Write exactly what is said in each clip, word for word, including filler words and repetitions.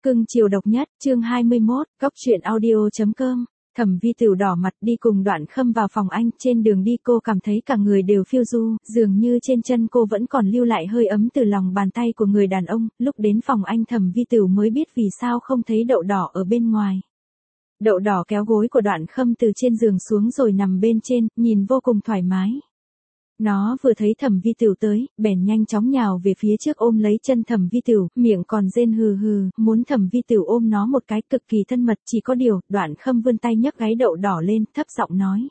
Cưng chiều độc nhất, chương hai mươi mốt, cóc truyện audio.com. Thẩm Vi Tửu đỏ mặt đi cùng Đoạn Khâm vào phòng anh, trên đường đi cô cảm thấy cả người đều phiêu du, dường như trên chân cô vẫn còn lưu lại hơi ấm từ lòng bàn tay của người đàn ông. Lúc đến phòng anh, Thẩm Vi Tửu mới biết vì sao không thấy Đậu Đỏ ở bên ngoài. Đậu Đỏ kéo gối của Đoạn Khâm từ trên giường xuống rồi nằm bên trên, nhìn vô cùng thoải mái. Nó vừa thấy Thẩm Vi Tửu tới, bèn nhanh chóng nhào về phía trước ôm lấy chân Thẩm Vi Tửu, miệng còn rên hừ hừ, muốn Thẩm Vi Tửu ôm nó một cái, cực kỳ thân mật. Chỉ có điều, Đoạn Khâm vươn tay nhấc gáy Đậu Đỏ lên, thấp giọng nói: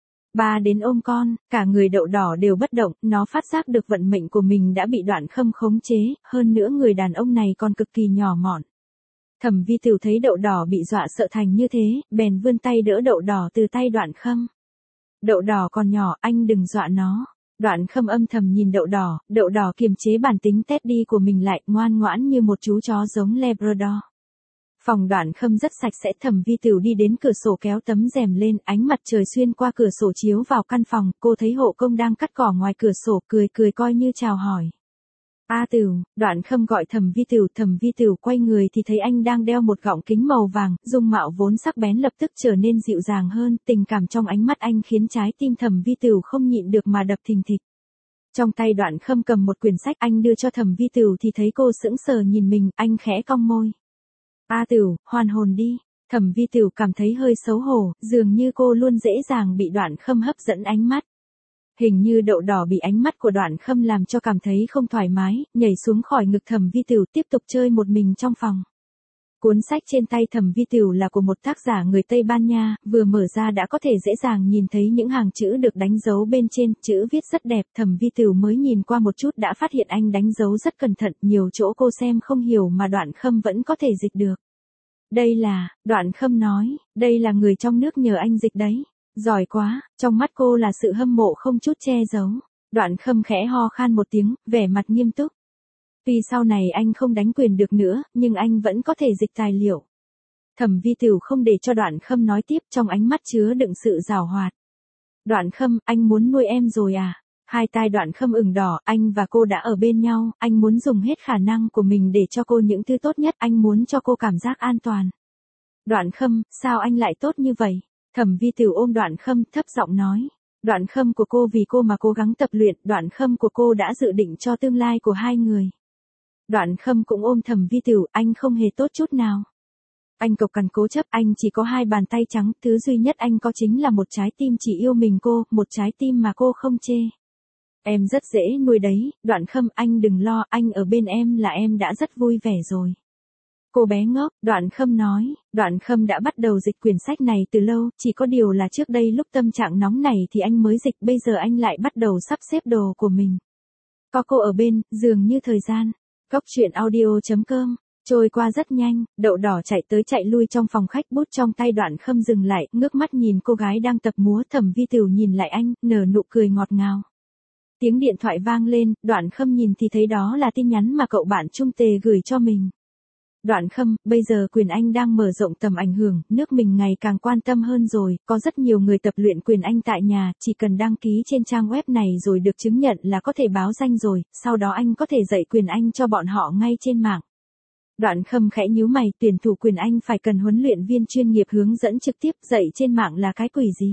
"Ba đến ôm con." Cả người Đậu Đỏ đều bất động, nó phát giác được vận mệnh của mình đã bị Đoạn Khâm khống chế, hơn nữa người đàn ông này còn cực kỳ nhỏ mọn. Thẩm Vi Tửu thấy Đậu Đỏ bị dọa sợ thành như thế, bèn vươn tay đỡ Đậu Đỏ từ tay Đoạn Khâm. "Đậu Đỏ còn nhỏ, anh đừng dọa nó." Đoạn Khâm âm thầm nhìn Đậu Đỏ, Đậu Đỏ kiềm chế bản tính Teddy của mình lại, ngoan ngoãn như một chú chó giống Labrador. Phòng Đoạn Khâm rất sạch sẽ. Thẩm Vi Tửu đi đến cửa sổ kéo tấm rèm lên, ánh mặt trời xuyên qua cửa sổ chiếu vào căn phòng, cô thấy hộ công đang cắt cỏ ngoài cửa sổ, cười cười coi như chào hỏi. "A Tửu." Đoạn Khâm gọi Thẩm Vi Tửu. Thẩm Vi Tửu quay người thì thấy anh đang đeo một gọng kính màu vàng, dung mạo vốn sắc bén lập tức trở nên dịu dàng hơn, tình cảm trong ánh mắt anh khiến trái tim Thẩm Vi Tửu không nhịn được mà đập thình thịch. Trong tay Đoạn Khâm cầm một quyển sách, anh đưa cho Thẩm Vi Tửu thì thấy cô sững sờ nhìn mình, anh khẽ cong môi. "A Tửu, hoàn hồn đi." Thẩm Vi Tửu cảm thấy hơi xấu hổ, dường như cô luôn dễ dàng bị Đoạn Khâm hấp dẫn ánh mắt. Hình như Đậu Đỏ bị ánh mắt của Đoạn Khâm làm cho cảm thấy không thoải mái, nhảy xuống khỏi ngực Thẩm Vi Tửu tiếp tục chơi một mình trong phòng. Cuốn sách trên tay Thẩm Vi Tửu là của một tác giả người Tây Ban Nha, vừa mở ra đã có thể dễ dàng nhìn thấy những hàng chữ được đánh dấu bên trên, chữ viết rất đẹp. Thẩm Vi Tửu mới nhìn qua một chút đã phát hiện anh đánh dấu rất cẩn thận, nhiều chỗ cô xem không hiểu mà Đoạn Khâm vẫn có thể dịch được. "Đây là," Đoạn Khâm nói, "đây là người trong nước nhờ anh dịch đấy." "Giỏi quá." Trong mắt cô là sự hâm mộ không chút che giấu. Đoạn Khâm khẽ ho khan một tiếng, vẻ mặt nghiêm túc. "Tuy sau này anh không đánh quyền được nữa, nhưng anh vẫn có thể dịch tài liệu." Thẩm Vi Tửu không để cho Đoạn Khâm nói tiếp, trong ánh mắt chứa đựng sự giảo hoạt. "Đoạn Khâm, anh muốn nuôi em rồi à?" Hai tai Đoạn Khâm ửng đỏ, anh và cô đã ở bên nhau, anh muốn dùng hết khả năng của mình để cho cô những thứ tốt nhất, anh muốn cho cô cảm giác an toàn. "Đoạn Khâm, sao anh lại tốt như vậy?" Thẩm Vi Tửu ôm Đoạn Khâm, thấp giọng nói. Đoạn Khâm của cô vì cô mà cố gắng tập luyện, Đoạn Khâm của cô đã dự định cho tương lai của hai người. Đoạn Khâm cũng ôm Thẩm Vi Tửu, anh không hề tốt chút nào. Anh cộc cằn cố chấp, anh chỉ có hai bàn tay trắng, thứ duy nhất anh có chính là một trái tim chỉ yêu mình cô, một trái tim mà cô không chê. "Em rất dễ nuôi đấy, Đoạn Khâm, anh đừng lo, anh ở bên em là em đã rất vui vẻ rồi." "Cô bé ngốc," Đoạn Khâm nói. Đoạn Khâm đã bắt đầu dịch quyển sách này từ lâu, chỉ có điều là trước đây lúc tâm trạng nóng này thì anh mới dịch, bây giờ anh lại bắt đầu sắp xếp đồ của mình. Có cô ở bên, dường như thời gian. Cóc truyện audio.com trôi qua rất nhanh. Đậu Đỏ chạy tới chạy lui trong phòng khách, bút trong tay Đoạn Khâm dừng lại, ngước mắt nhìn cô gái đang tập múa. Thẩm Vi Tửu nhìn lại anh, nở nụ cười ngọt ngào. Tiếng điện thoại vang lên, Đoạn Khâm nhìn thì thấy đó là tin nhắn mà cậu bạn Trung Tề gửi cho mình. "Đoạn Khâm, bây giờ quyền Anh đang mở rộng tầm ảnh hưởng, nước mình ngày càng quan tâm hơn rồi, có rất nhiều người tập luyện quyền Anh tại nhà, chỉ cần đăng ký trên trang web này rồi được chứng nhận là có thể báo danh rồi, sau đó anh có thể dạy quyền Anh cho bọn họ ngay trên mạng." Đoạn Khâm khẽ nhíu mày, tuyển thủ quyền Anh phải cần huấn luyện viên chuyên nghiệp hướng dẫn trực tiếp, dạy trên mạng là cái quỷ gì?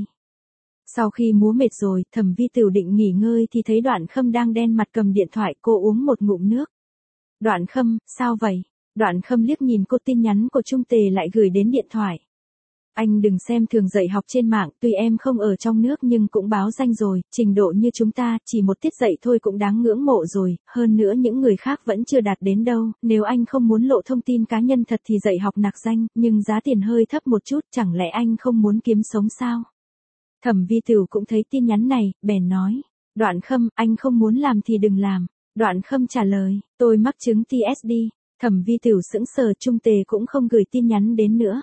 Sau khi múa mệt rồi, Thẩm Vi Tửu định nghỉ ngơi thì thấy Đoạn Khâm đang đen mặt cầm điện thoại, cô uống một ngụm nước. "Đoạn Khâm, sao vậy?" Đoạn Khâm liếc nhìn cô, tin nhắn của Trung Tề lại gửi đến điện thoại. "Anh đừng xem thường dạy học trên mạng, tuy em không ở trong nước nhưng cũng báo danh rồi, trình độ như chúng ta, chỉ một tiết dạy thôi cũng đáng ngưỡng mộ rồi, hơn nữa những người khác vẫn chưa đạt đến đâu, nếu anh không muốn lộ thông tin cá nhân thật thì dạy học nạc danh, nhưng giá tiền hơi thấp một chút, chẳng lẽ anh không muốn kiếm sống sao?" Thẩm Vi Tửu cũng thấy tin nhắn này, bèn nói. "Đoạn Khâm, anh không muốn làm thì đừng làm." Đoạn Khâm trả lời, "Tôi mắc chứng pê tê ét đê." Thẩm Vi Tửu sững sờ, Trung Tề cũng không gửi tin nhắn đến nữa.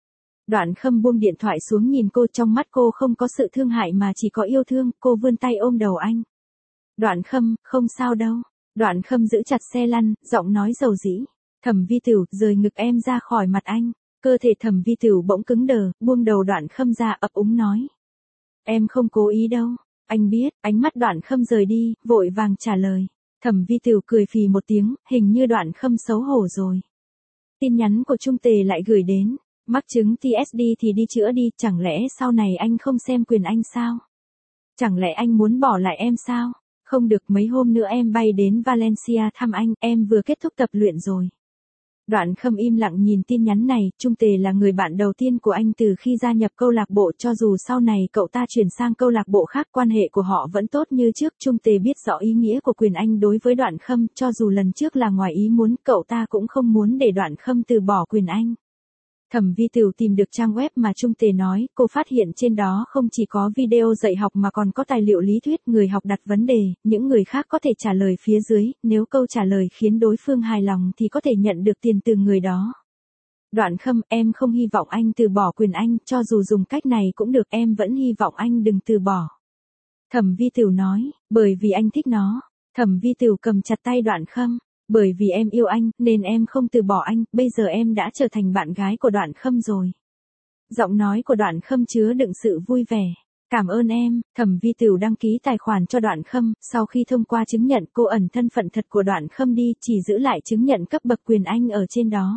Đoạn Khâm buông điện thoại xuống nhìn cô, trong mắt cô không có sự thương hại mà chỉ có yêu thương, cô vươn tay ôm đầu anh. "Đoạn Khâm, không sao đâu." Đoạn Khâm giữ chặt xe lăn, giọng nói dầu dĩ. Thẩm Vi Tửu rời ngực em ra khỏi mặt anh. Cơ thể Thẩm Vi Tửu bỗng cứng đờ, buông đầu Đoạn Khâm ra, ấp úng nói. "Em không cố ý đâu." Anh biết. Ánh mắt Đoạn Khâm rời đi, vội vàng trả lời. Thẩm Vi Tửu cười phì một tiếng, hình như Đoạn Khâm xấu hổ rồi. Tin nhắn của Trung Tề lại gửi đến. Mắc chứng pê tê ét đê thì đi chữa đi, chẳng lẽ sau này anh không xem quyền anh sao? Chẳng lẽ anh muốn bỏ lại em sao? Không được, mấy hôm nữa em bay đến Valencia thăm anh, em vừa kết thúc tập luyện rồi. Đoạn Khâm im lặng nhìn tin nhắn này, Trung Tề là người bạn đầu tiên của anh từ khi gia nhập câu lạc bộ, cho dù sau này cậu ta chuyển sang câu lạc bộ khác quan hệ của họ vẫn tốt như trước. Trung Tề biết rõ ý nghĩa của quyền anh đối với Đoạn Khâm, cho dù lần trước là ngoài ý muốn, cậu ta cũng không muốn để Đoạn Khâm từ bỏ quyền anh. Thẩm Vi Tửu tìm được trang web mà Trung Tề nói, cô phát hiện trên đó không chỉ có video dạy học mà còn có tài liệu lý thuyết, người học đặt vấn đề, những người khác có thể trả lời phía dưới, nếu câu trả lời khiến đối phương hài lòng thì có thể nhận được tiền từ người đó. Đoạn Khâm, em không hy vọng anh từ bỏ quyền anh, cho dù dùng cách này cũng được, em vẫn hy vọng anh đừng từ bỏ. Thẩm Vi Tửu nói, bởi vì anh thích nó. Thẩm Vi Tửu cầm chặt tay Đoạn Khâm. Bởi vì em yêu anh, nên em không từ bỏ anh, bây giờ em đã trở thành bạn gái của Đoạn Khâm rồi. Giọng nói của Đoạn Khâm chứa đựng sự vui vẻ. Cảm ơn em. Thẩm Vi Tửu đăng ký tài khoản cho Đoạn Khâm, sau khi thông qua chứng nhận cô ẩn thân phận thật của Đoạn Khâm đi, chỉ giữ lại chứng nhận cấp bậc quyền Anh ở trên đó.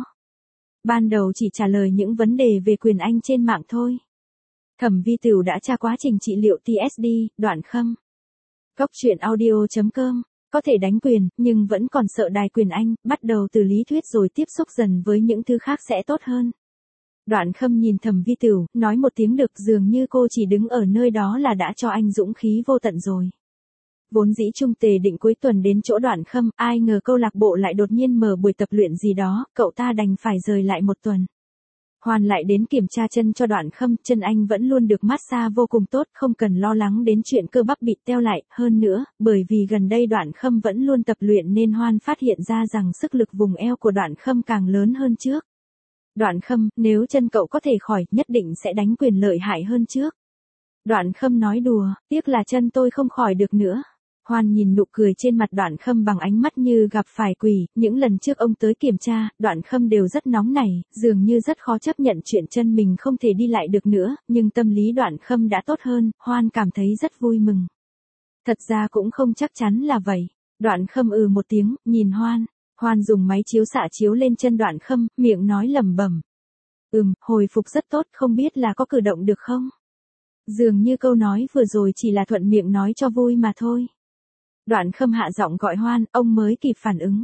Ban đầu chỉ trả lời những vấn đề về quyền Anh trên mạng thôi. Thẩm Vi Tửu đã tra quá trình trị liệu pê tê ét đê, Đoạn Khâm. Góc truyện audio chấm com. Có thể đánh quyền, nhưng vẫn còn sợ đài quyền Anh, bắt đầu từ lý thuyết rồi tiếp xúc dần với những thứ khác sẽ tốt hơn. Đoạn Khâm nhìn Thẩm Vi Tửu, nói một tiếng được, dường như cô chỉ đứng ở nơi đó là đã cho anh dũng khí vô tận rồi. Vốn dĩ Trung Tề định cuối tuần đến chỗ Đoạn Khâm, ai ngờ câu lạc bộ lại đột nhiên mở buổi tập luyện gì đó, cậu ta đành phải rời lại một tuần. Hoàn lại đến kiểm tra chân cho Đoạn Khâm, chân anh vẫn luôn được massage vô cùng tốt, không cần lo lắng đến chuyện cơ bắp bị teo lại, hơn nữa, bởi vì gần đây Đoạn Khâm vẫn luôn tập luyện nên Hoan phát hiện ra rằng sức lực vùng eo của Đoạn Khâm càng lớn hơn trước. Đoạn Khâm, nếu chân cậu có thể khỏi, nhất định sẽ đánh quyền lợi hại hơn trước. Đoạn Khâm nói đùa, tiếc là chân tôi không khỏi được nữa. Hoan nhìn nụ cười trên mặt Đoạn Khâm bằng ánh mắt như gặp phải quỷ, những lần trước ông tới kiểm tra, Đoạn Khâm đều rất nóng nảy, dường như rất khó chấp nhận chuyện chân mình không thể đi lại được nữa, nhưng tâm lý Đoạn Khâm đã tốt hơn, Hoan cảm thấy rất vui mừng. Thật ra cũng không chắc chắn là vậy. Đoạn Khâm ừ một tiếng, nhìn Hoan. Hoan dùng máy chiếu xạ chiếu lên chân Đoạn Khâm, miệng nói lẩm bẩm. Ừm, hồi phục rất tốt, không biết là có cử động được không? Dường như câu nói vừa rồi chỉ là thuận miệng nói cho vui mà thôi. Đoạn Khâm hạ giọng gọi Hoan, ông mới kịp phản ứng.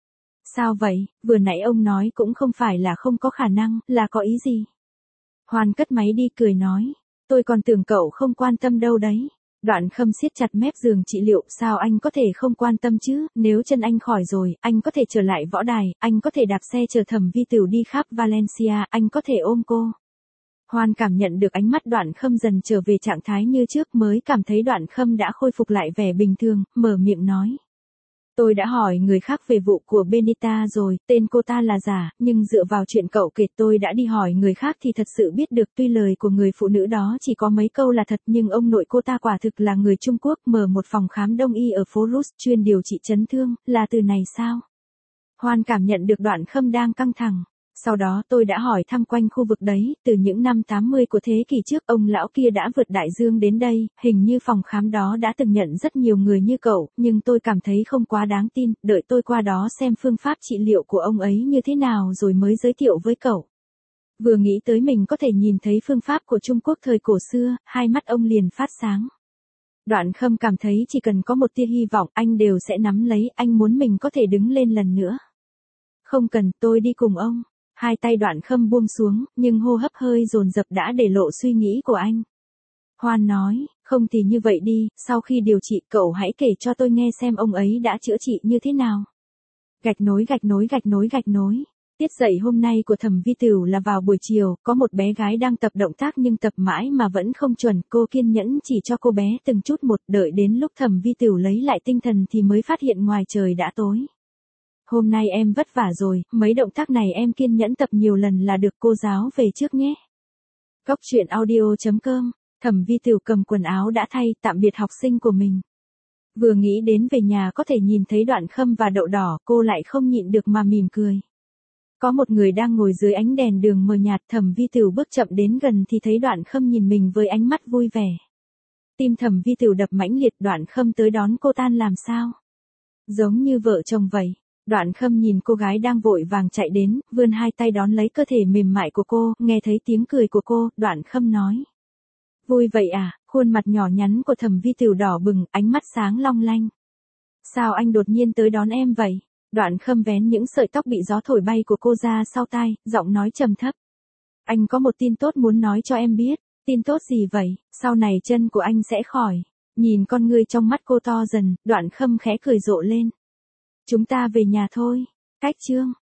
Sao vậy, vừa nãy ông nói cũng không phải là không có khả năng, là có ý gì? Hoan cất máy đi cười nói, tôi còn tưởng cậu không quan tâm đâu đấy. Đoạn Khâm siết chặt mép giường trị liệu, sao anh có thể không quan tâm chứ, nếu chân anh khỏi rồi, anh có thể trở lại võ đài, anh có thể đạp xe chở Thẩm Vi Tửu đi khắp Valencia, anh có thể ôm cô. Hoan cảm nhận được ánh mắt Đoạn Khâm dần trở về trạng thái như trước, mới cảm thấy Đoạn Khâm đã khôi phục lại vẻ bình thường, mở miệng nói. Tôi đã hỏi người khác về vụ của Benita rồi, tên cô ta là giả, nhưng dựa vào chuyện cậu kể tôi đã đi hỏi người khác thì thật sự biết được, tuy lời của người phụ nữ đó chỉ có mấy câu là thật, nhưng ông nội cô ta quả thực là người Trung Quốc, mở một phòng khám đông y ở phố Rus chuyên điều trị chấn thương, là từ này sao? Hoan cảm nhận được Đoạn Khâm đang căng thẳng. Sau đó tôi đã hỏi thăm quanh khu vực đấy, từ những năm tám mươi của thế kỷ trước, ông lão kia đã vượt đại dương đến đây, hình như phòng khám đó đã từng nhận rất nhiều người như cậu, nhưng tôi cảm thấy không quá đáng tin, đợi tôi qua đó xem phương pháp trị liệu của ông ấy như thế nào rồi mới giới thiệu với cậu. Vừa nghĩ tới mình có thể nhìn thấy phương pháp của Trung Quốc thời cổ xưa, hai mắt ông liền phát sáng. Đoạn Khâm cảm thấy chỉ cần có một tia hy vọng, anh đều sẽ nắm lấy, anh muốn mình có thể đứng lên lần nữa. Không cần, tôi đi cùng ông. Hai tay Đoạn Khâm buông xuống, nhưng hô hấp hơi dồn dập đã để lộ suy nghĩ của anh. Hoan nói, không thì như vậy đi, sau khi điều trị cậu hãy kể cho tôi nghe xem ông ấy đã chữa trị như thế nào. Gạch nối gạch nối gạch nối gạch nối. Tiết dạy hôm nay của Thẩm Vi Tửu là vào buổi chiều, có một bé gái đang tập động tác nhưng tập mãi mà vẫn không chuẩn, cô kiên nhẫn chỉ cho cô bé từng chút một, đợi đến lúc Thẩm Vi Tửu lấy lại tinh thần thì mới phát hiện ngoài trời đã tối. Hôm nay em vất vả rồi, mấy động tác này em kiên nhẫn tập nhiều lần là được, cô giáo về trước nhé. Góc truyện audio chấm com. Thẩm Vi Tửu cầm quần áo đã thay, tạm biệt học sinh của mình. Vừa nghĩ đến về nhà có thể nhìn thấy Đoạn Khâm và Đậu Đỏ, cô lại không nhịn được mà mỉm cười. Có một người đang ngồi dưới ánh đèn đường mờ nhạt, Thẩm Vi Tửu bước chậm đến gần thì thấy Đoạn Khâm nhìn mình với ánh mắt vui vẻ. Tim Thẩm Vi Tửu đập mãnh liệt, Đoạn Khâm tới đón cô tan làm sao? Giống như vợ chồng vậy. Đoạn Khâm nhìn cô gái đang vội vàng chạy đến, vươn hai tay đón lấy cơ thể mềm mại của cô, nghe thấy tiếng cười của cô, Đoạn Khâm nói. Vui vậy à, khuôn mặt nhỏ nhắn của Thẩm Vi Tửu đỏ bừng, ánh mắt sáng long lanh. Sao anh đột nhiên tới đón em vậy? Đoạn Khâm vén những sợi tóc bị gió thổi bay của cô ra sau tai, giọng nói trầm thấp. Anh có một tin tốt muốn nói cho em biết. Tin tốt gì vậy? Sau này chân của anh sẽ khỏi. Nhìn con ngươi trong mắt cô to dần, Đoạn Khâm khẽ cười rộ lên. Chúng ta về nhà thôi. Cách chương.